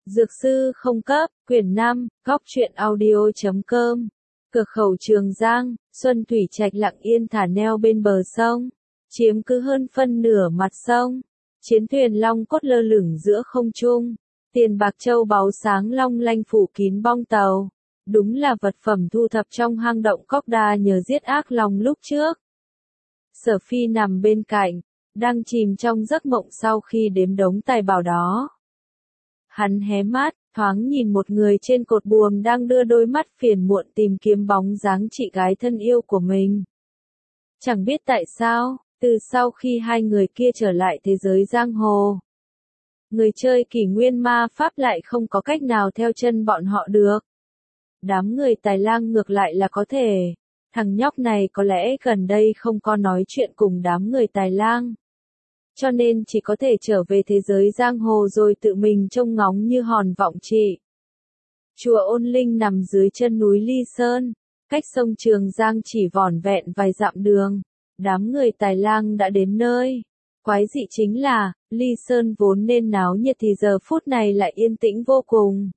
Dược sư không cấp, quyển 5, góc truyện audio.com. Cửa khẩu Trường Giang, Xuân Thủy Trạch lặng yên thả neo bên bờ sông, chiếm cứ hơn phân nửa mặt sông. Chiến thuyền long cốt lơ lửng giữa không trung, tiền bạc châu báu sáng long lanh phủ kín bong tàu. Đúng là vật phẩm thu thập trong hang động Cóc Đa nhờ giết ác long lúc trước. Sở Phi nằm bên cạnh, đang chìm trong giấc mộng sau khi đếm đống tài bảo đó. Hắn hé mắt, thoáng nhìn một người trên cột buồm đang đưa đôi mắt phiền muộn tìm kiếm bóng dáng chị gái thân yêu của mình. Chẳng biết tại sao, từ sau khi hai người kia trở lại thế giới giang hồ, người chơi kỷ nguyên ma pháp lại không có cách nào theo chân bọn họ được. Đám người Tài Lang ngược lại là có thể. Thằng nhóc này có lẽ gần đây không có nói chuyện cùng đám người Tài Lang, cho nên chỉ có thể trở về thế giới giang hồ rồi tự mình trông ngóng như hòn vọng trị. Chùa Ôn Linh nằm dưới chân núi Ly Sơn, cách sông Trường Giang chỉ vỏn vẹn vài dặm đường. Đám người Tài Lang đã đến nơi. Quái dị chính là, Ly Sơn vốn nên náo nhiệt thì giờ phút này lại yên tĩnh vô cùng.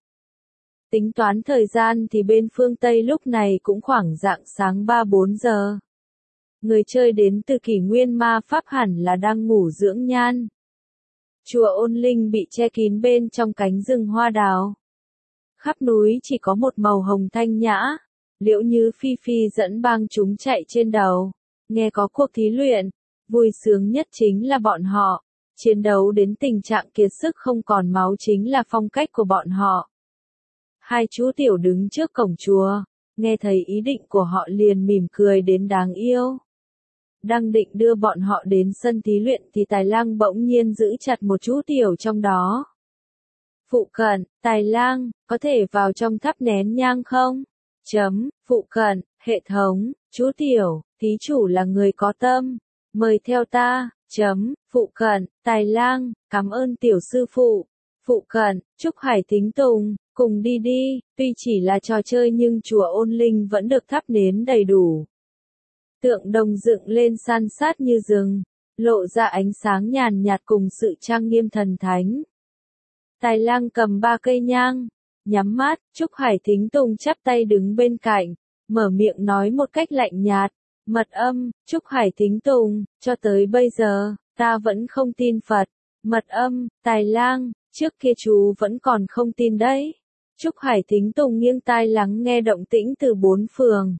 Tính toán thời gian thì bên phương Tây lúc này cũng khoảng rạng sáng 3-4 giờ. Người chơi đến từ kỷ nguyên ma pháp hẳn là đang ngủ dưỡng nhan. Chùa Ôn Linh bị che kín bên trong cánh rừng hoa đào. Khắp núi chỉ có một màu hồng thanh nhã. Liễu Như Phi Phi dẫn bang chúng chạy trên đầu. Nghe có cuộc thí luyện, vui sướng nhất chính là bọn họ. Chiến đấu đến tình trạng kiệt sức không còn máu chính là phong cách của bọn họ. Hai chú tiểu đứng trước cổng chùa, nghe thấy ý định của họ liền mỉm cười đến đáng yêu. Đang định đưa bọn họ đến sân thí luyện thì Tài Lang bỗng nhiên giữ chặt một chú tiểu trong đó. Phụ cận, Tài Lang, có thể vào trong thắp nén nhang không? Phụ cận, hệ thống, chú tiểu, thí chủ là người có tâm, mời theo ta. Phụ cận, Tài Lang, cảm ơn tiểu sư phụ. Phụ cận, Trúc Hải Thính Tùng, cùng đi đi. Tuy chỉ là trò chơi nhưng chùa Ôn Linh vẫn được thắp nến đầy đủ. Tượng đồng dựng lên san sát như rừng, lộ ra ánh sáng nhàn nhạt cùng sự trang nghiêm thần thánh. Tài Lang cầm 3 cây nhang, nhắm mắt, Trúc Hải Thính Tùng chắp tay đứng bên cạnh, mở miệng nói một cách lạnh nhạt, mật âm, Trúc Hải Thính Tùng, cho tới bây giờ, ta vẫn không tin Phật. Mật âm, Tài Lang, trước kia chú vẫn còn không tin đấy. Trúc Hải Thính Tùng nghiêng tai lắng nghe động tĩnh từ 4 phường.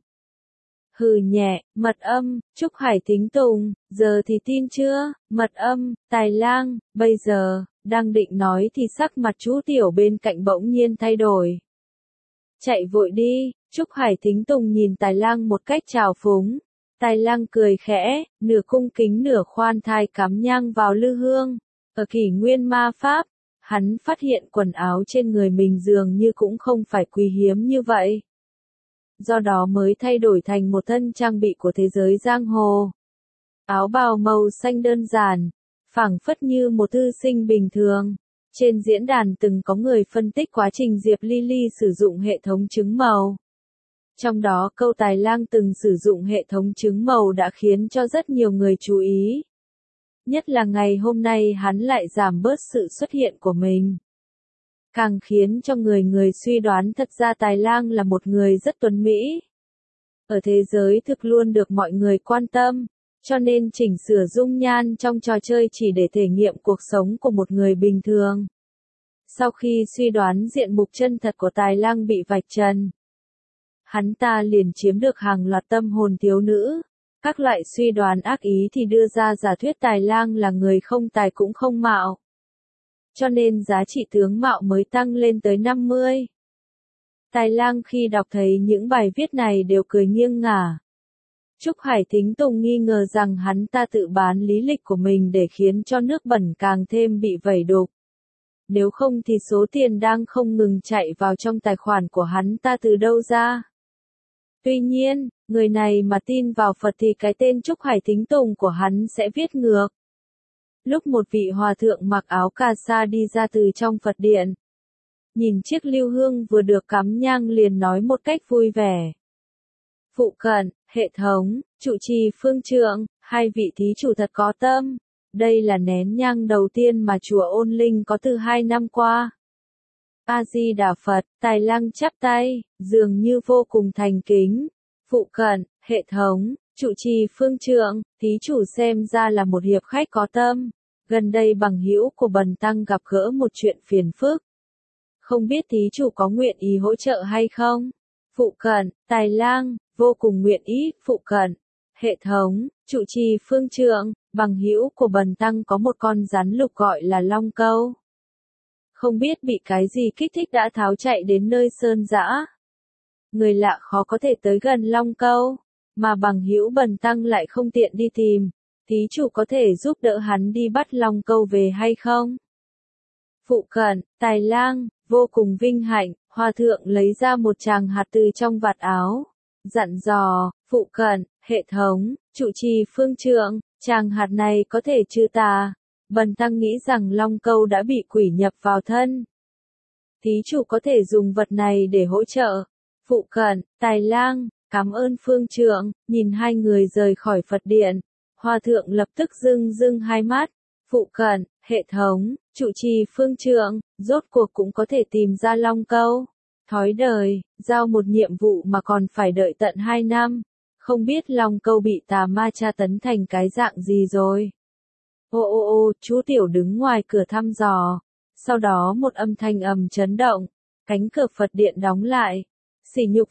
Hừ nhẹ, mật âm, Trúc Hải Thính Tùng, giờ thì tin chưa? Mật âm, Tài Lang, bây giờ, đang định nói thì sắc mặt chú tiểu bên cạnh bỗng nhiên thay đổi. Chạy vội đi, Trúc Hải Thính Tùng nhìn Tài Lang một cách trào phúng. Tài Lang cười khẽ, nửa cung kính nửa khoan thai cắm nhang vào lư hương. Ở kỷ nguyên ma pháp, hắn phát hiện quần áo trên người mình dường như cũng không phải quý hiếm như vậy. Do đó mới thay đổi thành một thân trang bị của thế giới giang hồ. Áo bào màu xanh đơn giản, phảng phất như một thư sinh bình thường. Trên diễn đàn từng có người phân tích quá trình Diệp Ly Ly sử dụng hệ thống trứng màu. Trong đó câu Tài Lang từng sử dụng hệ thống trứng màu đã khiến cho rất nhiều người chú ý. Nhất là ngày hôm nay hắn lại giảm bớt sự xuất hiện của mình. Càng khiến cho người suy đoán thật ra Tài Lang là một người rất tuấn mỹ. Ở thế giới thực luôn được mọi người quan tâm, cho nên chỉnh sửa dung nhan trong trò chơi chỉ để thể nghiệm cuộc sống của một người bình thường. Sau khi suy đoán diện mục chân thật của Tài Lang bị vạch trần, hắn ta liền chiếm được hàng loạt tâm hồn thiếu nữ. Các loại suy đoán ác ý thì đưa ra giả thuyết Tài Lang là người không tài cũng không mạo. Cho nên giá trị tướng mạo mới tăng lên tới 50. Tài Lang khi đọc thấy những bài viết này đều cười nghiêng ngả. Trúc Hải Thính Tùng nghi ngờ rằng hắn ta tự bán lý lịch của mình để khiến cho nước bẩn càng thêm bị vẩy đục. Nếu không thì số tiền đang không ngừng chạy vào trong tài khoản của hắn ta từ đâu ra. Tuy nhiên, người này mà tin vào Phật thì cái tên Trúc Hải Thính Tùng của hắn sẽ viết ngược. Lúc một vị hòa thượng mặc áo cà sa đi ra từ trong Phật điện, nhìn chiếc lưu hương vừa được cắm nhang liền nói một cách vui vẻ. Phụ cận, hệ thống, trụ trì phương trượng, hai vị thí chủ thật có tâm. Đây là nén nhang đầu tiên mà chùa Ôn Linh có từ 2 năm qua. A-di-đà Phật, Tài Lăng chắp tay, dường như vô cùng thành kính. Phụ cận, hệ thống, trụ trì phương trượng, thí chủ xem ra là một hiệp khách có tâm. Gần đây bằng hữu của bần tăng gặp gỡ một chuyện phiền phức. Không biết thí chủ có nguyện ý hỗ trợ hay không? Phụ cận, Tài Lang, vô cùng nguyện ý. Phụ cận, hệ thống, trụ trì phương trượng, bằng hữu của bần tăng có một con rắn lục gọi là Long Câu. Không biết bị cái gì kích thích đã tháo chạy đến nơi sơn dã. Người lạ khó có thể tới gần Long Câu, mà bằng hữu bần tăng lại không tiện đi tìm. Thí chủ có thể giúp đỡ hắn đi bắt Long Câu về hay không? Phụ cận, Tài Lang, vô cùng vinh hạnh, hòa thượng lấy ra một tràng hạt từ trong vạt áo. Dặn dò, phụ cận, hệ thống, trụ trì phương trượng, tràng hạt này có thể trừ tà. Bần tăng nghĩ rằng Long Câu đã bị quỷ nhập vào thân. Thí chủ có thể dùng vật này để hỗ trợ. Phụ cận, Tài Lang, cảm ơn phương trượng, nhìn hai người rời khỏi Phật điện. Hòa thượng lập tức rưng rưng hai mắt. Phụ cận, hệ thống, trụ trì phương trượng, rốt cuộc cũng có thể tìm ra Long Câu. Thói đời, giao một nhiệm vụ mà còn phải đợi tận 2 năm. Không biết Long Câu bị tà ma tra tấn thành cái dạng gì rồi. Ô, chú Tiểu đứng ngoài cửa thăm dò. Sau đó một âm thanh ầm chấn động. Cánh cửa Phật điện đóng lại. Sỉ nhục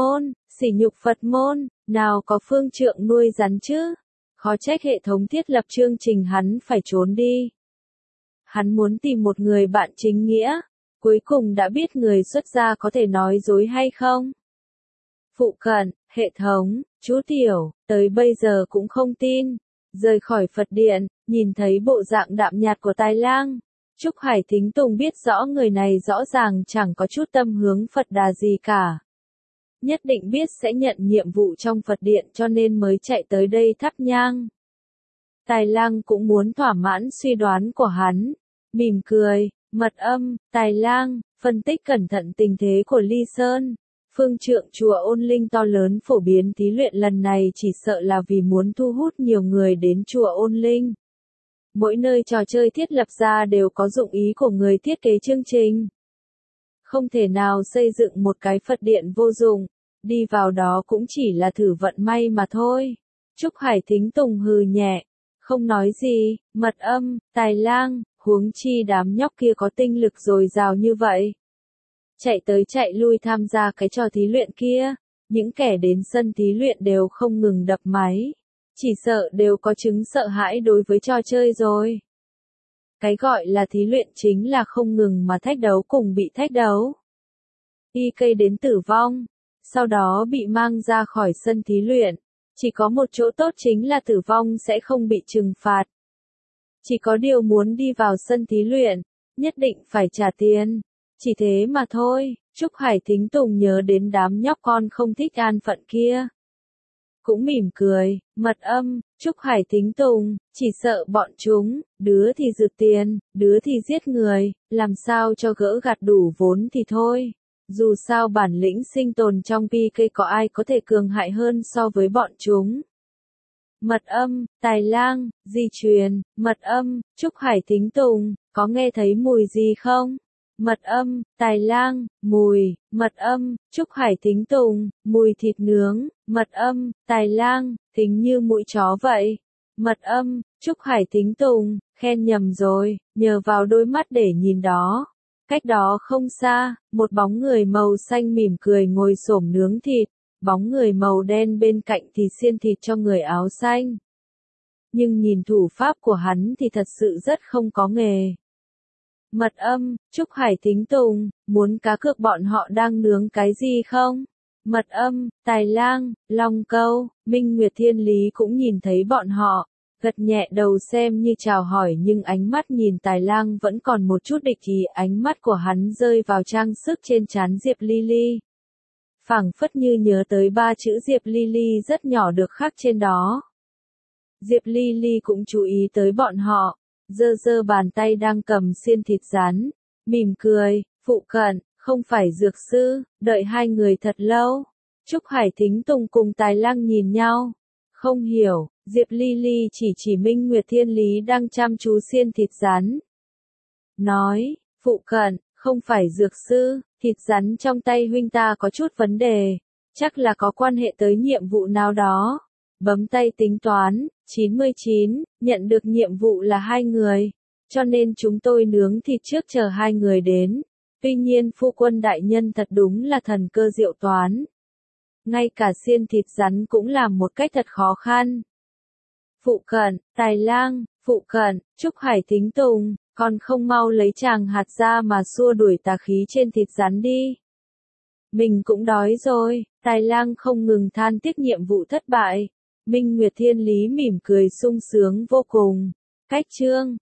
Phật môn, nào có phương trượng nuôi rắn chứ. Khó trách hệ thống thiết lập chương trình hắn phải trốn đi. Hắn muốn tìm một người bạn chính nghĩa. Cuối cùng đã biết người xuất gia có thể nói dối hay không. Phụ cận, hệ thống, chú Tiểu, tới bây giờ cũng không tin. Rời khỏi Phật điện, nhìn thấy bộ dạng đạm nhạt của Tài Lang. Trúc Hải Thính Tùng biết rõ người này rõ ràng chẳng có chút tâm hướng Phật đà gì cả. Nhất định biết sẽ nhận nhiệm vụ trong Phật điện cho nên mới chạy tới đây thắp nhang. Tài Lang cũng muốn thỏa mãn suy đoán của hắn. Mỉm cười, mật âm, Tài Lang, phân tích cẩn thận tình thế của Ly Sơn. Phương trượng chùa Ôn Linh to lớn phổ biến thí luyện lần này chỉ sợ là vì muốn thu hút nhiều người đến chùa Ôn Linh. Mỗi nơi trò chơi thiết lập ra đều có dụng ý của người thiết kế chương trình. Không thể nào xây dựng một cái Phật điện vô dụng, đi vào đó cũng chỉ là thử vận may mà thôi. Trúc Hải Thính Tùng hừ nhẹ, không nói gì, mật âm, Tài Lang, huống chi đám nhóc kia có tinh lực dồi dào như vậy. Chạy tới chạy lui tham gia cái trò thí luyện kia, những kẻ đến sân thí luyện đều không ngừng đập máy. Chỉ sợ đều có chứng sợ hãi đối với trò chơi rồi. Cái gọi là thí luyện chính là không ngừng mà thách đấu cùng bị thách đấu. Y đến tử vong, sau đó bị mang ra khỏi sân thí luyện. Chỉ có một chỗ tốt chính là tử vong sẽ không bị trừng phạt. Chỉ có điều muốn đi vào sân thí luyện, nhất định phải trả tiền. Chỉ thế mà thôi. Trúc Hải Thính Tùng nhớ đến đám nhóc con không thích an phận kia. Cũng mỉm cười, mật âm, Trúc Hải Thính Tùng, chỉ sợ bọn chúng, đứa thì rực tiền, đứa thì giết người, làm sao cho gỡ gạt đủ vốn thì thôi. Dù sao bản lĩnh sinh tồn trong PK có ai có thể cường hại hơn so với bọn chúng. Mật âm, Tài Lang, di truyền, mật âm, Trúc Hải Thính Tùng, có nghe thấy mùi gì không? Mật âm, Tài Lang, mùi, mật âm, Trúc Hải Thính Tùng, mùi thịt nướng, mật âm, Tài Lang, thính như mũi chó vậy. Mật âm, Trúc Hải Thính Tùng, khen nhầm rồi, nhờ vào đôi mắt để nhìn đó. Cách đó không xa, một bóng người màu xanh mỉm cười ngồi xổm nướng thịt, bóng người màu đen bên cạnh thì xiên thịt cho người áo xanh. Nhưng nhìn thủ pháp của hắn thì thật sự rất không có nghề. Mật âm, Trúc Hải Thính Tùng, muốn cá cược bọn họ đang nướng cái gì không? Mật âm, Tài Lang, Long Câu, Minh Nguyệt Thiên Lý cũng nhìn thấy bọn họ, gật nhẹ đầu xem như chào hỏi nhưng ánh mắt nhìn Tài Lang vẫn còn một chút địch ý, ánh mắt của hắn rơi vào trang sức trên trán Diệp Ly Ly. Phảng phất như nhớ tới 3 chữ Diệp Ly Ly rất nhỏ được khắc trên đó. Diệp Ly Ly cũng chú ý tới bọn họ, giơ bàn tay đang cầm xiên thịt rán, mỉm cười, phụ cận, không phải dược sư, đợi hai người thật lâu. Trúc Hải Thính Tùng cùng Tài Lang nhìn nhau, không hiểu, Diệp Ly Ly chỉ Minh Nguyệt Thiên Lý đang chăm chú xiên thịt rán. Nói, phụ cận, Không phải dược sư, thịt rắn trong tay huynh ta có chút vấn đề. Chắc là có quan hệ tới nhiệm vụ nào đó. Bấm tay tính toán, 99, nhận được nhiệm vụ là 2 người. Cho nên chúng tôi nướng thịt trước chờ 2 người đến. Tuy nhiên phu quân đại nhân thật đúng là thần cơ diệu toán. Ngay cả xiên thịt rắn cũng làm một cách thật khó khăn. Phụ cận, Tài Lang, phụ cận, Trúc Hải Thính Tùng, còn không mau lấy tràng hạt ra mà xua đuổi tà khí trên thịt rắn đi. Mình cũng đói rồi, Tài Lang không ngừng than tiếc nhiệm vụ thất bại. Minh Nguyệt Thiên Lý mỉm cười sung sướng vô cùng. Cách chương